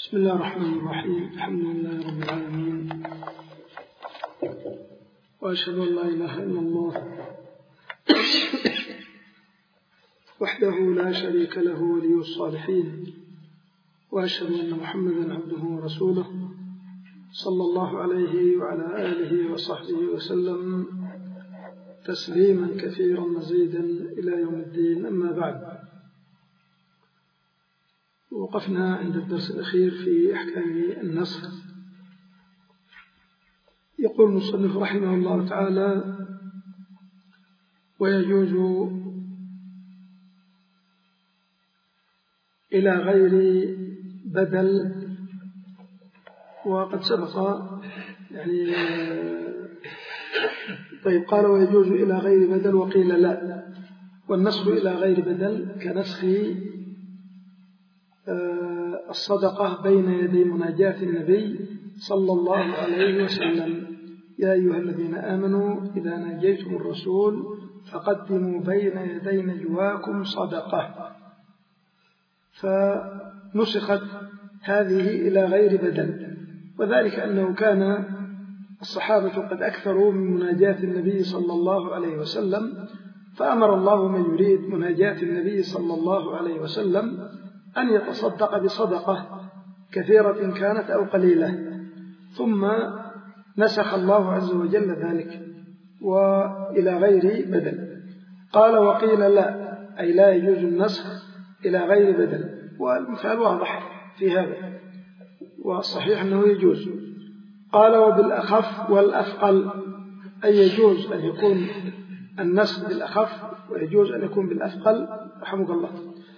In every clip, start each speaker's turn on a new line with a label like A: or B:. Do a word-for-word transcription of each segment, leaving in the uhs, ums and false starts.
A: بسم الله الرحمن الرحيم. الحمد لله رب العالمين، وأشهد أن لا إله إلا الله وحده لا شريك له ولي الصالحين، وأشهد أن محمدا عبده ورسوله صلى الله عليه وعلى آله وصحبه وسلم تسليما كثيرا مزيدا إلى يوم الدين. أما بعد، وقفنا عند الدرس الأخير في أحكام النسخ. يقول المصنف رحمه الله تعالى: ويجوز إلى غير بدل. وقد سبق يعني طيب قال ويجوز إلى غير بدل، وقيل لا. والنسخ إلى غير بدل كنسخ الصدقة بين يدي مناجاة النبي صلى الله عليه وسلم: يا أيها الذين آمنوا إذا ناجيتم الرسول فقدموا بين يدي نجواكم صدقة. فنسخت هذه إلى غير بدل، وذلك أنه كان الصحابة قد أكثروا من مناجاة النبي صلى الله عليه وسلم، فأمر الله من يريد مناجاة النبي صلى الله عليه وسلم أن يتصدق بصدقة كثيرة كانت أو قليلة، ثم نسخ الله عز وجل ذلك وإلى غير بدل. قال وقيل لا، أي لا يجوز النسخ إلى غير بدل، والمثال واضح في هذا، والصحيح أنه يجوز. قال وبالأخف والأثقل، أي يجوز أن يكون النسخ بالأخف ويجوز أن يكون بالأثقل رحمك الله.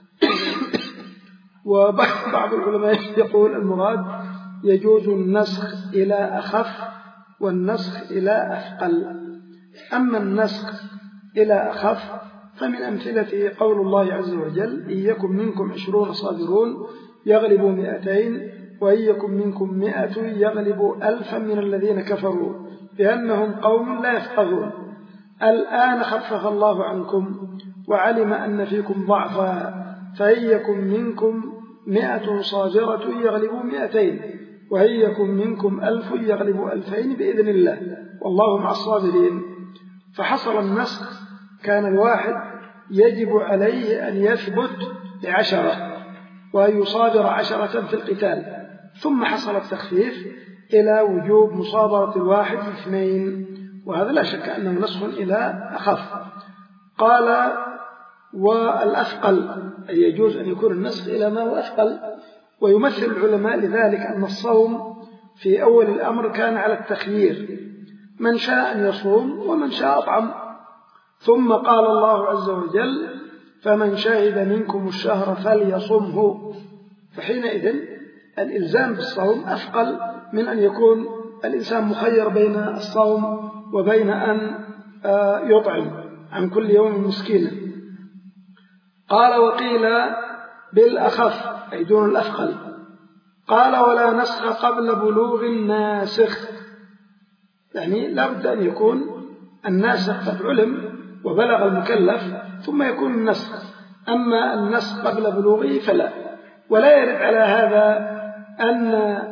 A: وبعض العلماء يقول المراد يجوز النسخ إلى أخف والنسخ إلى أثقل. أما النسخ إلى أخف فمن أمثلته قول الله عز وجل: إن يكن منكم عشرون صابرون يغلبوا مئتين وإن يكن منكم مئة يغلبوا ألفا من الذين كفروا بأنهم قوم لا يفقهون. الآن خفف الله عنكم وعلم أن فيكم ضعفا فإن يكن منكم مئة صابرة يغلبوا مئتين وإن يكن منكم ألف يغلبوا ألفين بإذن الله والله مع الصابرين. فحصل النسخ، كان الواحد يجب عليه أن يثبت بعشرة وأن يصابر عشرة في القتال، ثم حصل التخفيف إلى وجوب مصابرة الواحد اثنين، وهذا لا شك أنه نسخ إلى أخف. قال والأثقل، أي يجوز أن يكون النسخ إلى ما هو أثقل. ويمثل العلماء لذلك أن الصوم في أول الأمر كان على التخيير، من شاء أن يصوم ومن شاء أطعم، ثم قال الله عز وجل: فمن شهد منكم الشهر فليصمه. فحينئذ الإلزام بالصوم أثقل من أن يكون الإنسان مخير بين الصوم وبين أن يطعم عن كل يوم مسكينا. قال وقيل بالأخف، أي دون الأثقل. قال ولا نسخ قبل بلوغ الناسخ، يعني لا بد أن يكون الناسخ قد علم وبلغ المكلف ثم يكون النسخ، أما النسخ قبل بلوغه فلا. ولا يرد على هذا أن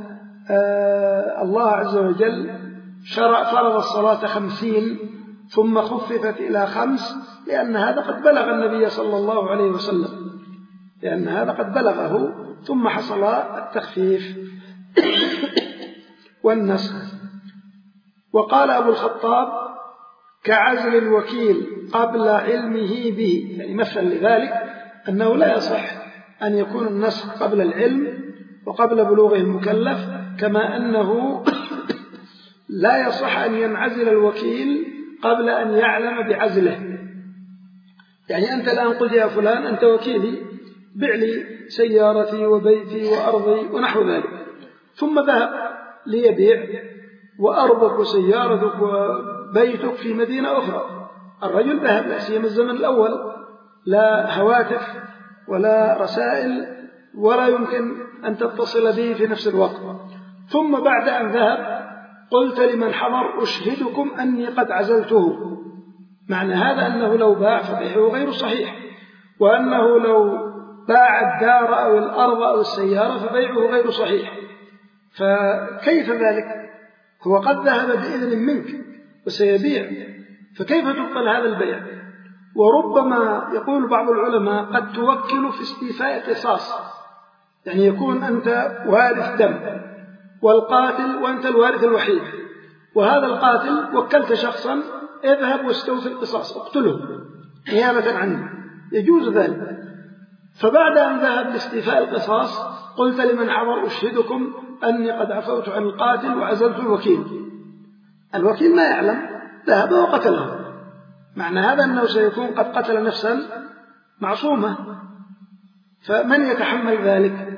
A: الله عز وجل شرع فرض الصلاة خمسين ثم خففت إلى خمس، لأن هذا قد بلغ النبي صلى الله عليه وسلم، لأن هذا قد بلغه ثم حصل التخفيف والنسخ. وقال أبو الخطاب: كعزل الوكيل قبل علمه به، يعني مثل لذلك أنه لا يصح أن يكون النسخ قبل العلم وقبل بلوغه المكلف، كما أنه لا يصح أن ينعزل الوكيل قبل أن يعلم بعزله. يعني أنت الآن قلت يا فلان أنت وكيلي، بع لي سيارتي وبيتي وأرضي ونحو ذلك، ثم ذهب ليبيع وأرضك وسيارتك وبيتك في مدينة أخرى. الرجل ذهب، لا سيما الزمن الأول، لا هواتف ولا رسائل ولا يمكن أن تتصل به في نفس الوقت. ثم بعد أن ذهب قلت لمن حضر: أشهدكم أني قد عزلته. معنى هذا أنه لو باع فبيعه غير صحيح، وأنه لو باع الدار أو الأرض أو السيارة فبيعه غير صحيح، فكيف ذلك؟ هو قد ذهب بإذن منك وسيبيع، فكيف تبطل هذا البيع؟ وربما يقول بعض العلماء قد توكل في استيفاء قصاص، يعني يكون أنت وارث دم والقاتل وأنت الوارث الوحيد، وهذا القاتل وكلت شخصا اذهب واستوفي القصاص اقتله نيابة عنه، يجوز ذلك. فبعد أن ذهب لاستيفاء القصاص قلت لمن حضر أشهدكم أني قد عفوت عن القاتل وعزلت الوكيل، الوكيل ما يعلم، ذهب وقتله، معنى هذا أنه سيكون قد قتل نفسا معصومة، فمن يتحمل ذلك؟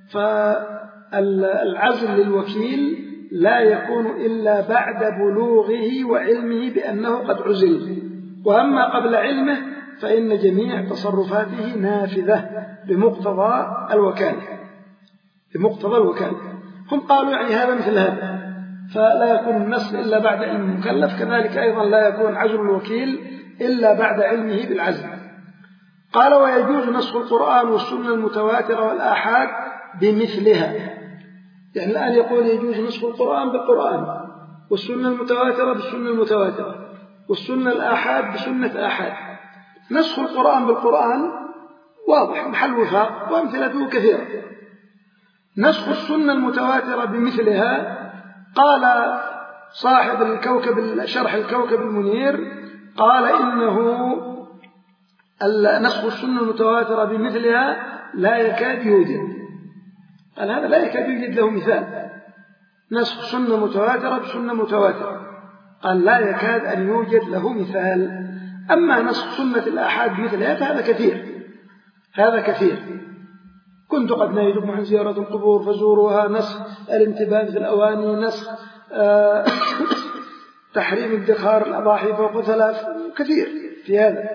A: فالعزل للوكيل لا يكون إلا بعد بلوغه وعلمه بأنه قد عزل، وأما قبل علمه فإن جميع تصرفاته نافذة بمقتضى الوكالة بمقتضى الوكالة. هم قالوا يعني هذا مثل هذا، فلا يكون النسل إلا بعد علم المكلف، كذلك أيضا لا يكون عزل الوكيل إلا بعد علمه بالعزل. قال ويجوز نسخ القرآن والسنة المتواترة والآحاد بمثلها، يعني الآن يقول يجوز نسخ القرآن بالقرآن والسنة المتواترة بالسنة المتواترة والسنة الآحاد بسنة آحاد. نسخ القرآن بالقرآن واضح محل وفاق وأمثلته كثيرة. نسخ السنة المتواترة بمثلها، قال صاحب الكوكب شرح الكوكب المنير قال إنه نسخ السنة المتواترة بمثلها لا يكاد يوجد، قال هذا لا يكاد يوجد له مثال، نسخ سنة متواترة بسنة متواترة، قال لا يكاد أن يوجد له مثال. أما نسخ سنة الآحاد مثلها فهذا كثير، هذا كثير. كنت قد نهيتكم عن زيارة القبور فزوروها، نسخ الانتباه في الأواني، نسخ آه تحريم ادخار الأضاحي فوق ثلاث، كثير في هذا.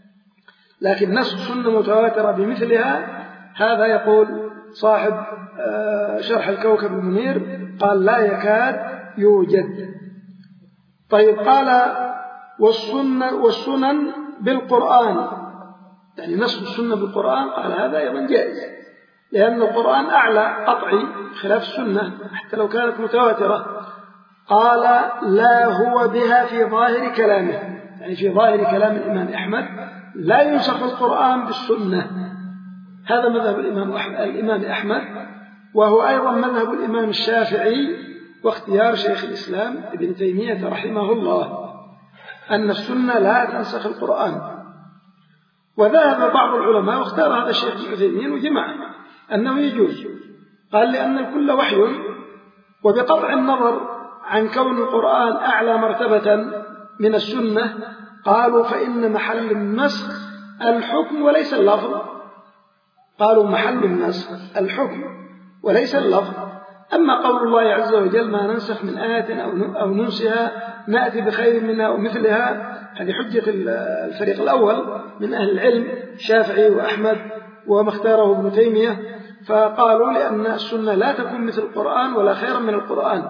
A: لكن نسخ سنة متواترة بمثلها هذا يقول صاحب آه شرح الكوكب المنير قال لا يكاد يوجد. طيب قال والسنة والسنن بالقرآن، يعني نسخ السنة بالقرآن، قال هذا أيضا جائز، لأن القرآن أعلى قطعي خلاف السنة حتى لو كانت متواترة. قال لا هو بها في ظاهر كلامه، يعني في ظاهر كلام الإمام أحمد لا ينسخ القرآن بالسنة، هذا مذهب الإمام أحمد, الإمام أحمد وهو أيضا مذهب الإمام الشافعي واختيار شيخ الإسلام ابن تيمية رحمه الله أن السنة لا تنسخ القرآن. وذهب بعض العلماء واختار هذا الشيخ ابن عثيمين وجماعة أنه يجوز، قال لأن الكل وحي، وبقطع النظر عن كون القرآن أعلى مرتبة من السنة قالوا فإن محل النسخ الحكم وليس اللفظ، قالوا محل النسخ الحكم وليس اللفظ. أما قول الله عز وجل ما ننسخ من آية أو ننسها نأتي بخير منها ومثلها، هذه حجة الفريق الأول من أهل العلم الشافعي وأحمد وما اختاره ابن تيمية، فقالوا لأن السنة لا تكون مثل القرآن ولا خيرا من القرآن.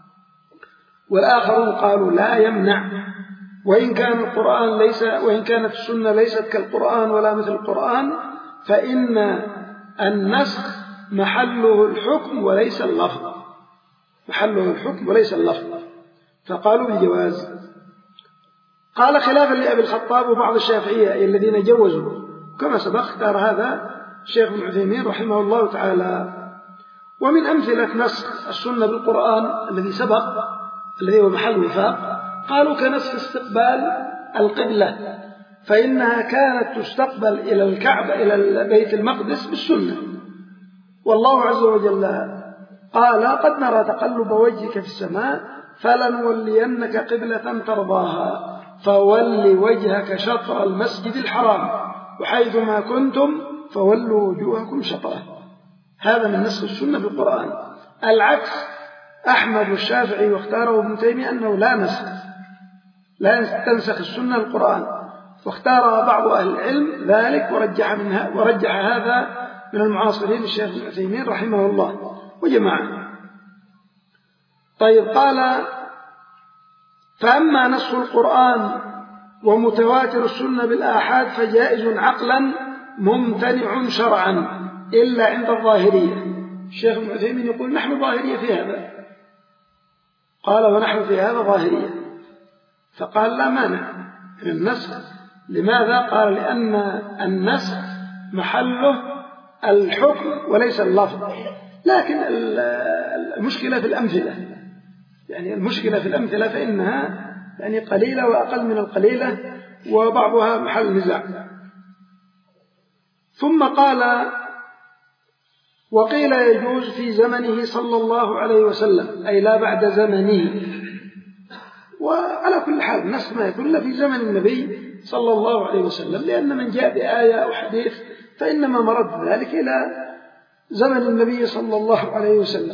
A: والآخرون قالوا لا يمنع، وإن كان القرآن ليس وإن كانت السنة ليست كالقرآن ولا مثل القرآن فإن النسخ محله الحكم وليس اللفظ، محله الحكم وليس اللفظ، فقالوا بالجواز. قال خلافا لأبي الخطاب وبعض الشافعية الذين جوزوا، كما سبق اختار هذا الشيخ ابن عثيمين رحمه الله تعالى. ومن أمثلة نسخ السنة بالقرآن الذي سبق الذي هو محل وفاق، قالوا كنسخ استقبال القبلة، فإنها كانت تستقبل إلى الكعبة إلى بيت المقدس بالسنة، والله عز وجل قال قد نرى تقلب وجهك في السماء فلنولينك قبلة ترضاها فول وجهك شطر المسجد الحرام وحيثما كنتم فولوا وجوهكم شطره. هذا من نسخ السنة بالقرآن. العكس أحمد والشافعي واختاره ابن تيمية أنه لا نسخ، لا تنسخ السنة القرآن، واختار بعض أهل العلم ذلك ورجح, منها ورجح هذا من المعاصرين الشيخ ابن عثيمين رحمه الله وجماعة. طيب قال فأما نسخ القرآن ومتواتر السنة بالآحاد فجائز عقلا ممتنع شرعا إلا عند الظاهرية. الشيخ ابن عثيمين يقول نحن ظاهرية في هذا، قال ونحن في هذا ظاهرية، فقال لا مانع من النسخ. لماذا؟ قال لأن النسخ محله الحكم وليس اللفظ، لكن المشكلة في الأمثلة، يعني المشكلة في الأمثلة فإنها يعني قليلة وأقل من القليلة وبعضها محل نزاع. ثم قال وقيل يجوز في زمنه صلى الله عليه وسلم، أي لا بعد زمنه. وعلى كل حال النسخ ما يكون إلا في زمن النبي صلى الله عليه وسلم، لأن من جاء بآية أو حديث فإنما مرد ذلك إلى زمن النبي صلى الله عليه وسلم.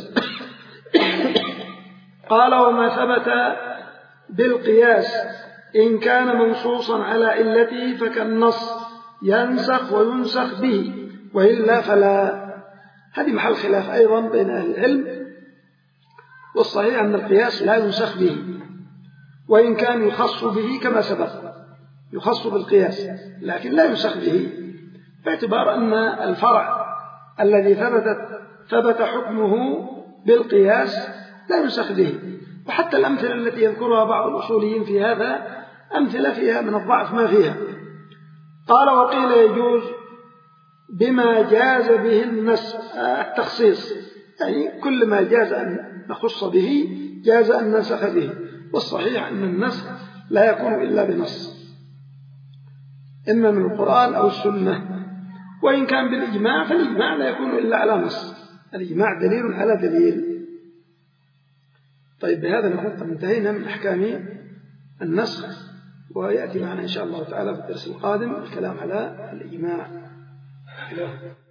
A: قال وما ثبت بالقياس إن كان منصوصا على علته فكالنص ينسخ وينسخ به، وإلا فلا. هذه محل خلاف أيضا بين أهل العلم، والصحيح أن القياس لا ينسخ به، وإن كان يخص به كما سبق، يخص بالقياس لكن لا ينسخ به، باعتبار أن الفرع الذي ثبتت ثبت حكمه بالقياس لا ينسخ به. وحتى الأمثلة التي يذكرها بعض الأصوليين في هذا أمثلة فيها من الضعف ما فيها. قال وقيل يجوز بما جاز به النسخ التخصيص، يعني كل ما جاز أن نخص به جاز أن ننسخ به، والصحيح أن النسخ لا يكون إلا بنص، إما من القرآن أو السنة. وإن كان بالإجماع فالإجماع لا يكون إلا على نص، الإجماع دليل على دليل. طيب بهذا نكون قد انتهينا من أحكام النسخ، ويأتي معنا إن شاء الله تعالى في الدرس القادم الكلام على الإجماع.